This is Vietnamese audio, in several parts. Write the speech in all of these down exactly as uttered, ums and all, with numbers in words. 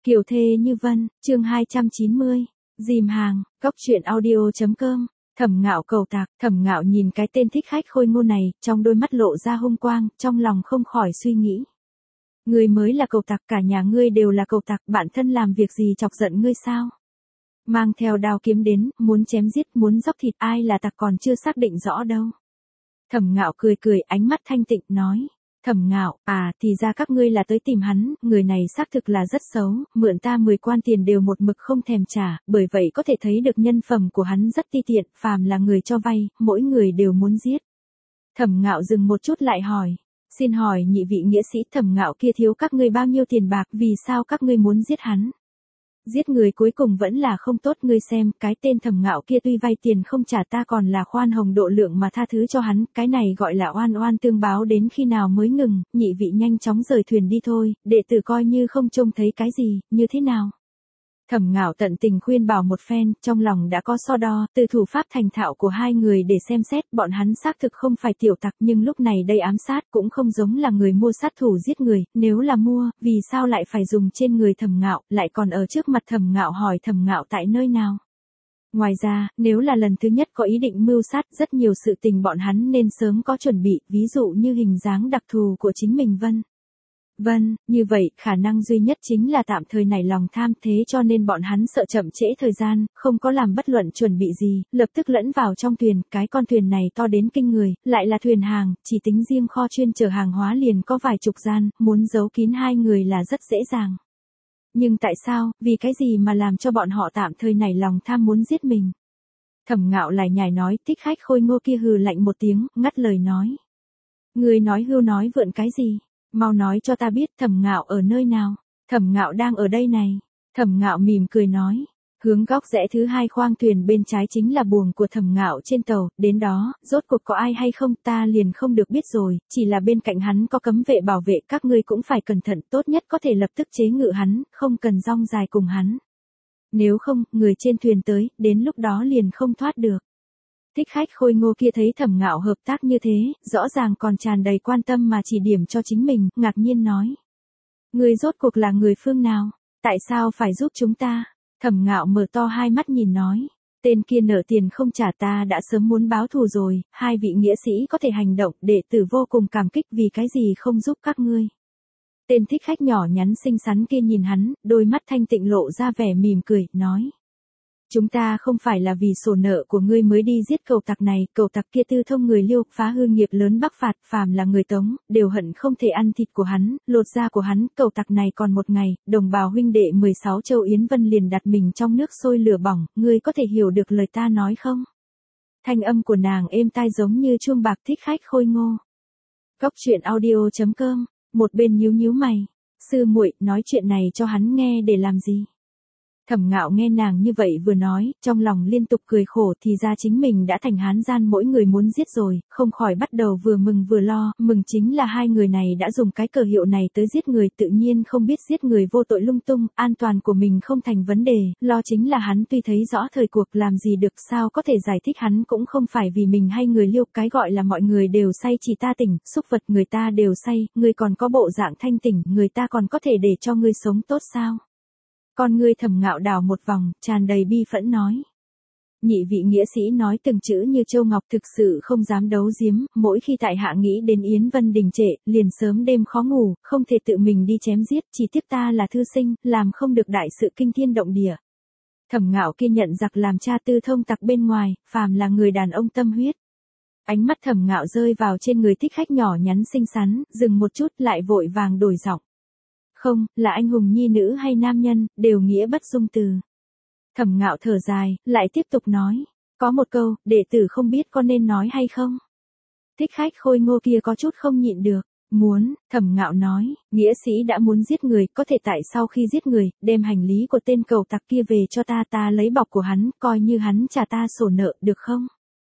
Kiều thê như vân, chương hai trăm chín mươi. Dìm hàng, cóc truyện audio.com. Thẩm Ngạo cầu tạc, Thẩm Ngạo nhìn cái tên thích khách khôi ngô này, trong đôi mắt lộ ra hung quang, trong lòng không khỏi suy nghĩ. Ngươi mới là cầu tặc, cả nhà ngươi đều là cầu tặc, bản thân làm việc gì chọc giận ngươi sao? Mang theo đao kiếm đến, muốn chém giết, muốn dóc thịt, ai là tặc còn chưa xác định rõ đâu. Thẩm Ngạo cười cười, ánh mắt thanh tịnh, nói. Thẩm Ngạo, à, thì ra các ngươi là tới tìm hắn, người này xác thực là rất xấu, mượn ta mười quan tiền đều một mực không thèm trả, bởi vậy có thể thấy được nhân phẩm của hắn rất ti tiện, phàm là người cho vay, mỗi người đều muốn giết. Thẩm Ngạo dừng một chút lại hỏi, xin hỏi nhị vị nghĩa sĩ, Thẩm Ngạo kia thiếu các ngươi bao nhiêu tiền bạc, vì sao các ngươi muốn giết hắn? Giết người cuối cùng vẫn là không tốt, ngươi xem, cái tên Thẩm Ngạo kia tuy vay tiền không trả ta còn là khoan hồng độ lượng mà tha thứ cho hắn, cái này gọi là oan oan tương báo, đến khi nào mới ngừng, nhị vị nhanh chóng rời thuyền đi thôi, đệ tử coi như không trông thấy cái gì, như thế nào? Thẩm Ngạo tận tình khuyên bảo một phen, trong lòng đã có so đo, từ thủ pháp thành thạo của hai người để xem xét, bọn hắn xác thực không phải tiểu tặc, nhưng lúc này đây ám sát cũng không giống là người mua sát thủ giết người, nếu là mua, vì sao lại phải dùng trên người Thẩm Ngạo, lại còn ở trước mặt Thẩm Ngạo hỏi Thẩm Ngạo tại nơi nào? Ngoài ra, nếu là lần thứ nhất có ý định mưu sát, rất nhiều sự tình bọn hắn nên sớm có chuẩn bị, ví dụ như hình dáng đặc thù của chính mình vân. Vâng, như vậy, khả năng duy nhất chính là tạm thời nảy lòng tham, thế cho nên bọn hắn sợ chậm trễ thời gian, không có làm bất luận chuẩn bị gì, lập tức lẫn vào trong thuyền, cái con thuyền này to đến kinh người, lại là thuyền hàng, chỉ tính riêng kho chuyên chở hàng hóa liền có vài chục gian, muốn giấu kín hai người là rất dễ dàng. Nhưng tại sao, vì cái gì mà làm cho bọn họ tạm thời nảy lòng tham muốn giết mình? Thẩm Ngạo lại nhảy nói, thích khách khôi ngô kia hừ lạnh một tiếng, ngắt lời nói. Người nói hưu nói vượn cái gì? Mau nói cho ta biết Thẩm Ngạo ở nơi nào. Thẩm Ngạo đang ở đây này. Thẩm Ngạo mỉm cười nói. Hướng góc rẽ thứ hai khoang thuyền bên trái chính là buồng của Thẩm Ngạo trên tàu, đến đó, rốt cuộc có ai hay không ta liền không được biết rồi, chỉ là bên cạnh hắn có cấm vệ bảo vệ, các ngươi cũng phải cẩn thận, tốt nhất có thể lập tức chế ngự hắn, không cần rong dài cùng hắn. Nếu không, người trên thuyền tới, đến lúc đó liền không thoát được. Thích khách khôi ngô kia thấy Thẩm Ngạo hợp tác như thế, rõ ràng còn tràn đầy quan tâm mà chỉ điểm cho chính mình, ngạc nhiên nói. Người rốt cuộc là người phương nào? Tại sao phải giúp chúng ta? Thẩm Ngạo mở to hai mắt nhìn nói. Tên kia nợ tiền không trả ta đã sớm muốn báo thù rồi, hai vị nghĩa sĩ có thể hành động, đệ tử vô cùng cảm kích vì cái gì không giúp các ngươi. Tên thích khách nhỏ nhắn xinh xắn kia nhìn hắn, đôi mắt thanh tịnh lộ ra vẻ mỉm cười, nói. Chúng ta không phải là vì sổ nợ của ngươi mới đi giết cầu tặc này, cầu tặc kia tư thông người Liêu, phá hư nghiệp lớn Bắc phạt, phàm là người Tống, đều hận không thể ăn thịt của hắn, lột da của hắn, cầu tặc này còn một ngày, đồng bào huynh đệ mười sáu châu Yến Vân liền đặt mình trong nước sôi lửa bỏng, ngươi có thể hiểu được lời ta nói không? Thanh âm của nàng êm tai giống như chuông bạc, thích khách khôi ngô. Cóc truyện audio.com, một bên nhíu nhíu mày, sư muội nói chuyện này cho hắn nghe để làm gì? Thẩm Ngạo nghe nàng như vậy vừa nói, trong lòng liên tục cười khổ, thì ra chính mình đã thành hán gian mỗi người muốn giết rồi, không khỏi bắt đầu vừa mừng vừa lo, mừng chính là hai người này đã dùng cái cờ hiệu này tới giết người, tự nhiên không biết giết người vô tội lung tung, an toàn của mình không thành vấn đề, lo chính là hắn tuy thấy rõ thời cuộc làm gì được, sao có thể giải thích hắn cũng không phải vì mình hay người Liêu, cái gọi là mọi người đều say chỉ ta tỉnh, xúc vật người ta đều say, người còn có bộ dạng thanh tỉnh, người ta còn có thể để cho ngươi sống tốt sao? Con ngươi Thẩm Ngạo đảo một vòng, tràn đầy bi phẫn nói. Nhị vị nghĩa sĩ nói từng chữ như châu ngọc, thực sự không dám đấu giếm, mỗi khi tại hạ nghĩ đến Yến Vân đình trệ, liền sớm đêm khó ngủ, không thể tự mình đi chém giết, chỉ tiếc ta là thư sinh, làm không được đại sự kinh thiên động địa. Thẩm Ngạo kia nhận giặc làm cha tư thông tặc bên ngoài, phàm là người đàn ông tâm huyết. Ánh mắt Thẩm Ngạo rơi vào trên người thích khách nhỏ nhắn xinh xắn, dừng một chút lại vội vàng đổi giọng. Không, là anh hùng nhi nữ hay nam nhân, đều nghĩa bất dung từ. Thẩm Ngạo thở dài, lại tiếp tục nói. Có một câu, đệ tử không biết có nên nói hay không? Thích khách khôi ngô kia có chút không nhịn được. Muốn, Thẩm Ngạo nói, nghĩa sĩ đã muốn giết người, có thể tại sau khi giết người, đem hành lý của tên cầu tặc kia về cho ta, ta lấy bọc của hắn, coi như hắn trả ta sổ nợ, được không?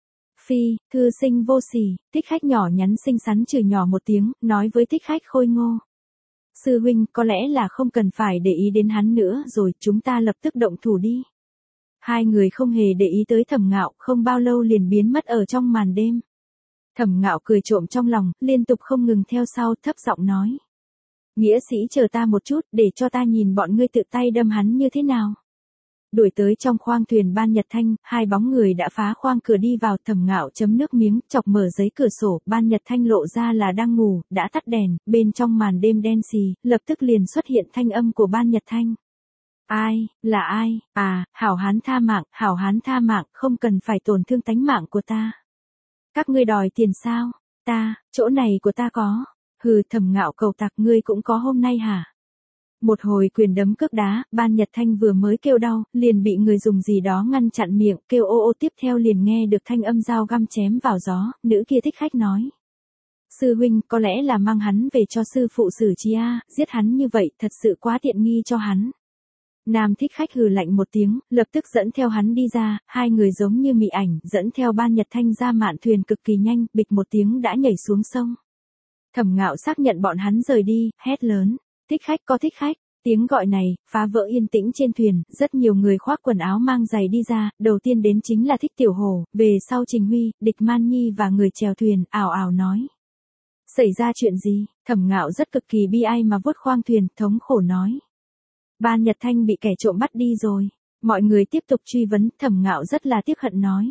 Phi, thư sinh vô sỉ, thích khách nhỏ nhắn xinh xắn chửi nhỏ một tiếng, nói với thích khách khôi ngô. Sư huynh, có lẽ là không cần phải để ý đến hắn nữa rồi, chúng ta lập tức động thủ đi. Hai người không hề để ý tới Thẩm Ngạo, không bao lâu liền biến mất ở trong màn đêm. Thẩm Ngạo cười trộm trong lòng, liên tục không ngừng theo sau, thấp giọng nói. Nghĩa sĩ chờ ta một chút, để cho ta nhìn bọn ngươi tự tay đâm hắn như thế nào. Đuổi tới trong khoang thuyền Ban Nhật Thanh, hai bóng người đã phá khoang cửa đi vào. Thẩm Ngạo chấm nước miếng, chọc mở giấy cửa sổ, Ban Nhật Thanh lộ ra là đang ngủ, đã tắt đèn, bên trong màn đêm đen xì, lập tức liền xuất hiện thanh âm của Ban Nhật Thanh. Ai, là ai, à, hảo hán tha mạng, hảo hán tha mạng, không cần phải tổn thương tánh mạng của ta. Các ngươi đòi tiền sao, ta, chỗ này của ta có, hừ. Thẩm Ngạo cầu tặc, ngươi cũng có hôm nay hả? Một hồi quyền đấm cước đá, Ban Nhật Thanh vừa mới kêu đau, liền bị người dùng gì đó ngăn chặn miệng, kêu ô ô, tiếp theo liền nghe được thanh âm dao găm chém vào gió, nữ kia thích khách nói. Sư huynh, có lẽ là mang hắn về cho sư phụ xử trí a, giết hắn như vậy thật sự quá tiện nghi cho hắn. Nam thích khách hừ lạnh một tiếng, lập tức dẫn theo hắn đi ra, hai người giống như mị ảnh, dẫn theo Ban Nhật Thanh ra mạn thuyền cực kỳ nhanh, bịch một tiếng đã nhảy xuống sông. Thẩm Ngạo xác nhận bọn hắn rời đi, hét lớn. Thích khách có thích khách, tiếng gọi này, phá vỡ yên tĩnh trên thuyền, rất nhiều người khoác quần áo mang giày đi ra, đầu tiên đến chính là Thích Tiểu Hổ, về sau Trình Huy, Địch Man Nhi và người chèo thuyền, ảo ảo nói. Xảy ra chuyện gì? Thẩm Ngạo rất cực kỳ bi ai mà vuốt khoang thuyền, thống khổ nói. Ban Nhật Thanh bị kẻ trộm bắt đi rồi, mọi người tiếp tục truy vấn, Thẩm Ngạo rất là tiếc hận nói.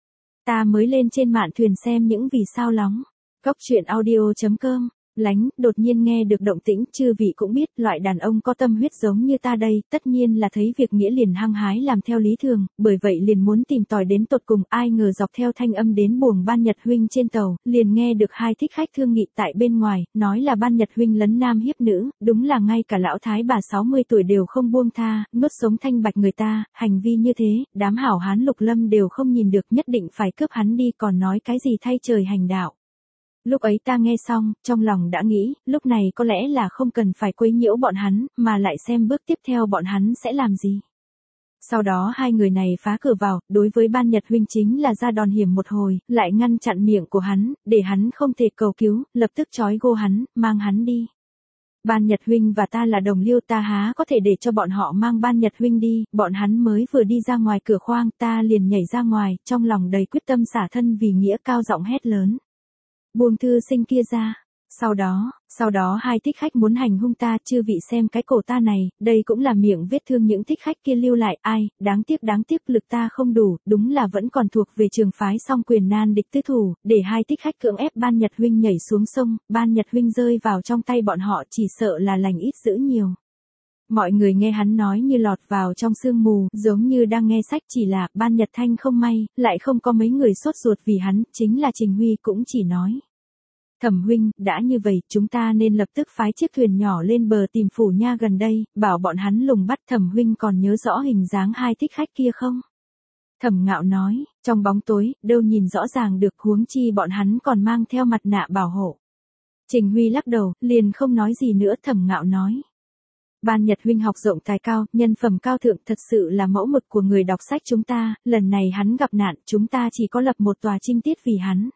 Ta mới lên trên mạn thuyền xem những vì sao lóng, cốc truyện audio chấm com. Lánh, đột nhiên nghe được động tĩnh, chư vị cũng biết, loại đàn ông có tâm huyết giống như ta đây, tất nhiên là thấy việc nghĩa liền hăng hái làm theo lý thường, bởi vậy liền muốn tìm tòi đến tột cùng, ai ngờ dọc theo thanh âm đến buồng Ban Nhật huynh trên tàu, liền nghe được hai thích khách thương nghị tại bên ngoài, nói là Ban Nhật huynh lấn nam hiếp nữ, đúng là ngay cả lão thái bà sáu mươi tuổi đều không buông tha, nuốt sống thanh bạch người ta, hành vi như thế, đám hảo hán Lục Lâm đều không nhìn được, nhất định phải cướp hắn đi, còn nói cái gì thay trời hành đạo. Lúc ấy ta nghe xong, trong lòng đã nghĩ, lúc này có lẽ là không cần phải quấy nhiễu bọn hắn, mà lại xem bước tiếp theo bọn hắn sẽ làm gì. Sau đó hai người này phá cửa vào, đối với Ban Nhật huynh chính là ra đòn hiểm một hồi, lại ngăn chặn miệng của hắn, để hắn không thể cầu cứu, lập tức trói gô hắn, mang hắn đi. Ban Nhật huynh và ta là đồng liêu, ta há có thể để cho bọn họ mang Ban Nhật huynh đi, bọn hắn mới vừa đi ra ngoài cửa khoang, ta liền nhảy ra ngoài, trong lòng đầy quyết tâm xả thân vì nghĩa, cao giọng hét lớn. Buông thư sinh kia ra. Sau đó, sau đó hai thích khách muốn hành hung ta, chư vị xem cái cổ ta này, đây cũng là miệng vết thương những thích khách kia lưu lại, ai, đáng tiếc đáng tiếc lực ta không đủ, đúng là vẫn còn thuộc về trường phái song quyền nan địch tứ thủ, để hai thích khách cưỡng ép Ban Nhật huynh nhảy xuống sông, Ban Nhật huynh rơi vào trong tay bọn họ, chỉ sợ là lành ít dữ nhiều. Mọi người nghe hắn nói như lọt vào trong sương mù, giống như đang nghe sách, chỉ là Ban Nhật Thanh không may, lại không có mấy người sốt ruột vì hắn, chính là Trình Huy cũng chỉ nói. Thẩm huynh, đã như vậy, chúng ta nên lập tức phái chiếc thuyền nhỏ lên bờ tìm phủ nha gần đây, bảo bọn hắn lùng bắt. Thẩm huynh còn nhớ rõ hình dáng hai thích khách kia không? Thẩm Ngạo nói, trong bóng tối, đâu nhìn rõ ràng được, huống chi bọn hắn còn mang theo mặt nạ bảo hộ. Trình Huy lắc đầu, liền không nói gì nữa. Thẩm Ngạo nói. Ban Nhật huynh học rộng tài cao, nhân phẩm cao thượng, thật sự là mẫu mực của người đọc sách chúng ta, lần này hắn gặp nạn, chúng ta chỉ có lập một tòa trinh tiết vì hắn.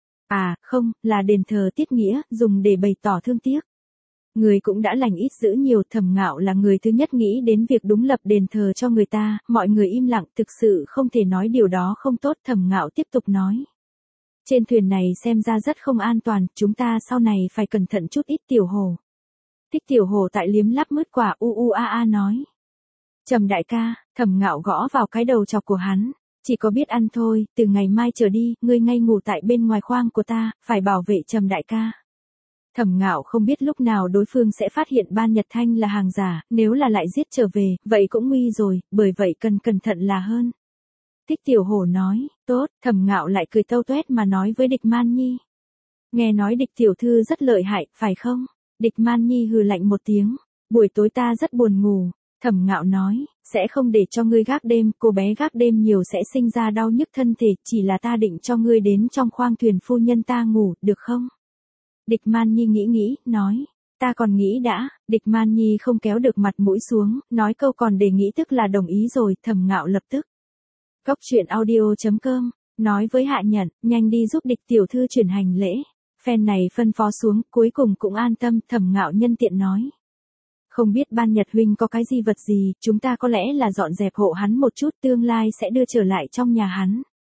À, không, là đền thờ tiết nghĩa, dùng để bày tỏ thương tiếc. Người cũng đã lành ít dữ nhiều, Thẩm Ngạo là người thứ nhất nghĩ đến việc đúng lập đền thờ cho người ta, mọi người im lặng, thực sự không thể nói điều đó không tốt. Thẩm Ngạo tiếp tục nói. Trên thuyền này xem ra rất không an toàn, chúng ta sau này phải cẩn thận chút ít. Tiểu Hồ. Thích Tiểu Hồ tại liếm lắp mứt quả u u a a nói. Trầm đại ca, Thẩm Ngạo gõ vào cái đầu chọc của hắn. Chỉ có biết ăn thôi, từ ngày mai trở đi, ngươi ngay ngủ tại bên ngoài khoang của ta, phải bảo vệ Trầm đại ca. Thẩm Ngạo không biết lúc nào đối phương sẽ phát hiện Ban Nhật Thanh là hàng giả, nếu là lại giết trở về, vậy cũng nguy rồi, bởi vậy cần cẩn thận là hơn. Thích Tiểu Hổ nói, tốt. Thẩm Ngạo lại cười tâu tuét mà nói với Địch Man Nhi. Nghe nói Địch tiểu thư rất lợi hại, phải không? Địch Man Nhi hừ lạnh một tiếng, buổi tối ta rất buồn ngủ. Thẩm Ngạo nói, sẽ không để cho ngươi gác đêm, cô bé gác đêm nhiều sẽ sinh ra đau nhức thân thể, chỉ là ta định cho ngươi đến trong khoang thuyền phu nhân ta ngủ, được không? Địch Man Nhi nghĩ nghĩ, nói, ta còn nghĩ đã. Địch Man Nhi không kéo được mặt mũi xuống, nói câu còn đề nghị tức là đồng ý rồi. Thẩm Ngạo lập tức. Cốc truyện audio chấm com, nói với Hạ Nhận, nhanh đi giúp Địch tiểu thư chuyển hành lễ. Phen này phân phó xuống, cuối cùng cũng an tâm. Thẩm Ngạo nhân tiện nói. Không biết Ban Nhật huynh có cái di vật gì, chúng ta có lẽ là dọn dẹp hộ hắn một chút, tương lai sẽ đưa trở lại trong nhà hắn.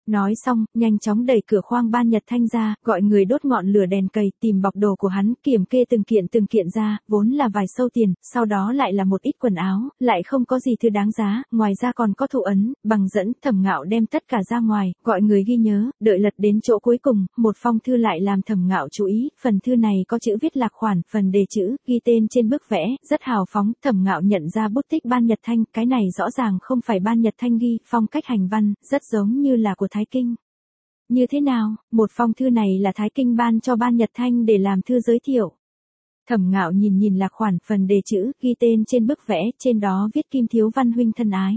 Nói xong, nhanh chóng đẩy cửa khoang ban Nhật Thanh ra, gọi người đốt ngọn lửa đèn cầy, tìm bọc đồ của hắn, kiểm kê từng kiện từng kiện ra, vốn là vài sâu tiền, sau đó lại là một ít quần áo, lại không có gì thứ đáng giá, ngoài ra còn có thủ ấn, bằng dẫn, Thẩm Ngạo đem tất cả ra ngoài, gọi người ghi nhớ, đợi lật đến chỗ cuối cùng, một phong thư lại làm Thẩm Ngạo chú ý, phần thư này có chữ viết lạc khoản, phần đề chữ, ghi tên trên bức vẽ, rất hào phóng, Thẩm Ngạo nhận ra bút tích ban Nhật Thanh, cái này rõ ràng không phải ban Nhật Thanh ghi, phong cách hành văn, rất giống như là của Thái Kinh. Như thế nào, một phong thư này là Thái Kinh ban cho ban Nhật Thanh để làm thư giới thiệu. Thẩm Ngạo nhìn nhìn lạc khoản, phần đề chữ, ghi tên trên bức vẽ, trên đó viết Kim Thiếu Văn huynh thân ái.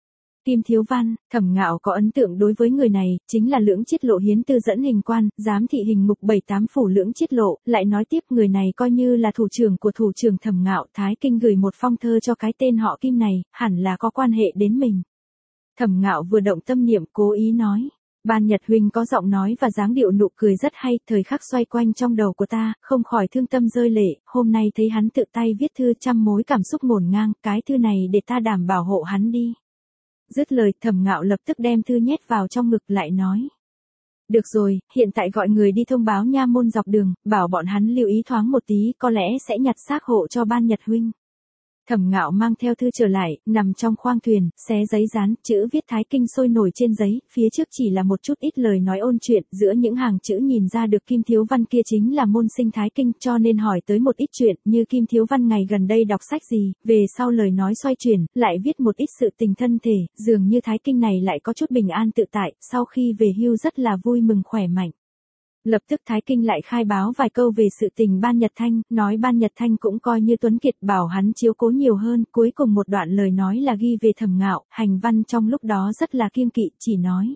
Kim Thiếu Văn, Thẩm Ngạo có ấn tượng đối với người này, chính là Lưỡng Chiết Lộ hiến tư dẫn hình quan, giám thị hình mục bảy tám phủ Lưỡng Chiết Lộ, lại nói tiếp người này coi như là thủ trưởng của thủ trưởng Thẩm Ngạo, Thái Kinh gửi một phong thơ cho cái tên họ Kim này, hẳn là có quan hệ đến mình. Thẩm Ngạo vừa động tâm niệm cố ý nói. Ban Nhật huynh có giọng nói và dáng điệu nụ cười rất hay, thời khắc xoay quanh trong đầu của ta, không khỏi thương tâm rơi lệ, hôm nay thấy hắn tự tay viết thư trăm mối cảm xúc ngổn ngang, cái thư này để ta đảm bảo hộ hắn đi. Dứt lời, Thẩm Ngạo lập tức đem thư nhét vào trong ngực lại nói. Được rồi, hiện tại gọi người đi thông báo nha môn dọc đường, bảo bọn hắn lưu ý thoáng một tí, có lẽ sẽ nhặt xác hộ cho Ban Nhật huynh. Thẩm Ngạo mang theo thư trở lại, nằm trong khoang thuyền, xé giấy dán, chữ viết Thái Kinh sôi nổi trên giấy, phía trước chỉ là một chút ít lời nói ôn chuyện, giữa những hàng chữ nhìn ra được Kim Thiếu Văn kia chính là môn sinh Thái Kinh, cho nên hỏi tới một ít chuyện, như Kim Thiếu Văn ngày gần đây đọc sách gì, về sau lời nói xoay chuyển, lại viết một ít sự tình thân thể, dường như Thái Kinh này lại có chút bình an tự tại, sau khi về hưu rất là vui mừng khỏe mạnh. Lập tức Thái Kinh lại khai báo vài câu về sự tình Ban Nhật Thanh, nói Ban Nhật Thanh cũng coi như tuấn kiệt, bảo hắn chiếu cố nhiều hơn, cuối cùng một đoạn lời nói là ghi về Thẩm Ngạo, hành văn trong lúc đó rất là kiêng kỵ, chỉ nói.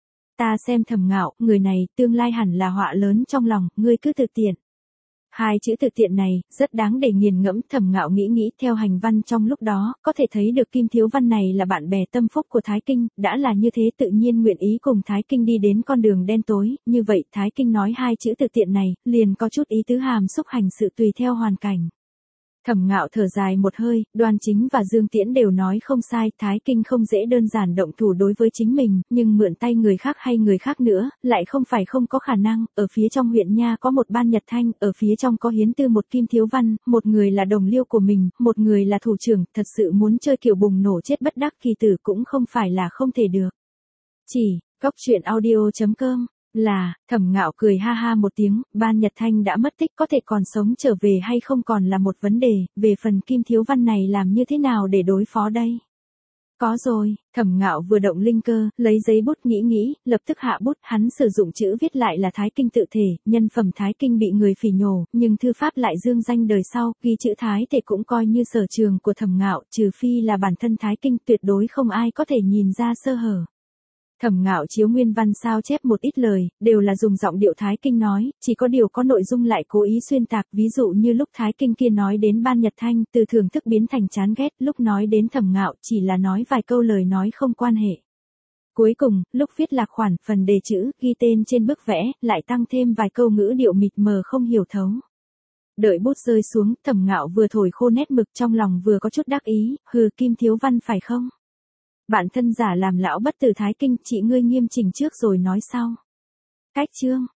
Ta xem Thẩm Ngạo, người này, tương lai hẳn là họa lớn trong lòng, ngươi cứ tự tiện. Hai chữ tự tiện này, rất đáng để nghiền ngẫm, Thẩm Ngạo nghĩ nghĩ theo hành văn trong lúc đó, có thể thấy được Kim Thiếu Văn này là bạn bè tâm phúc của Thái Kinh, đã là như thế tự nhiên nguyện ý cùng Thái Kinh đi đến con đường đen tối, như vậy Thái Kinh nói hai chữ tự tiện này, liền có chút ý tứ hàm xúc hành sự tùy theo hoàn cảnh. Thẩm Ngạo thở dài một hơi, Đoan Chính và Dương Tiễn đều nói không sai, Thái Kinh không dễ đơn giản động thủ đối với chính mình, nhưng mượn tay người khác hay người khác nữa, lại không phải không có khả năng, ở phía trong huyện nha có một Ban Nhật Thanh, ở phía trong có hiến tư một Kim Thiếu Văn, một người là đồng liêu của mình, một người là thủ trưởng, thật sự muốn chơi kiểu bùng nổ chết bất đắc kỳ tử cũng không phải là không thể được. Chỉ, góc truyện audio chấm com là, Thẩm Ngạo cười ha ha một tiếng, Ban Nhật Thanh đã mất tích có thể còn sống trở về hay không còn là một vấn đề, về phần Kim Thiếu Văn này làm như thế nào để đối phó đây? Có rồi, Thẩm Ngạo vừa động linh cơ, lấy giấy bút nghĩ nghĩ, lập tức hạ bút, hắn sử dụng chữ viết lại là Thái Kinh tự thể, nhân phẩm Thái Kinh bị người phỉ nhổ, nhưng thư pháp lại dương danh đời sau, ghi chữ Thái thể cũng coi như sở trường của Thẩm Ngạo, trừ phi là bản thân Thái Kinh tuyệt đối không ai có thể nhìn ra sơ hở. Thẩm Ngạo chiếu nguyên văn sao chép một ít lời, đều là dùng giọng điệu Thái Kinh nói, chỉ có điều có nội dung lại cố ý xuyên tạc, ví dụ như lúc Thái Kinh kia nói đến Ban Nhật Thanh, từ thưởng thức biến thành chán ghét, lúc nói đến Thẩm Ngạo, chỉ là nói vài câu lời nói không quan hệ. Cuối cùng, lúc viết lạc khoản, phần đề chữ, ghi tên trên bức vẽ, lại tăng thêm vài câu ngữ điệu mịt mờ không hiểu thấu. Đợi bút rơi xuống, Thẩm Ngạo vừa thổi khô nét mực trong lòng vừa có chút đắc ý, hừ Kim Thiếu Văn phải không? Bạn thân giả làm lão bất tử Thái Kinh, chị ngươi nghiêm chỉnh trước rồi nói sau. Cách chương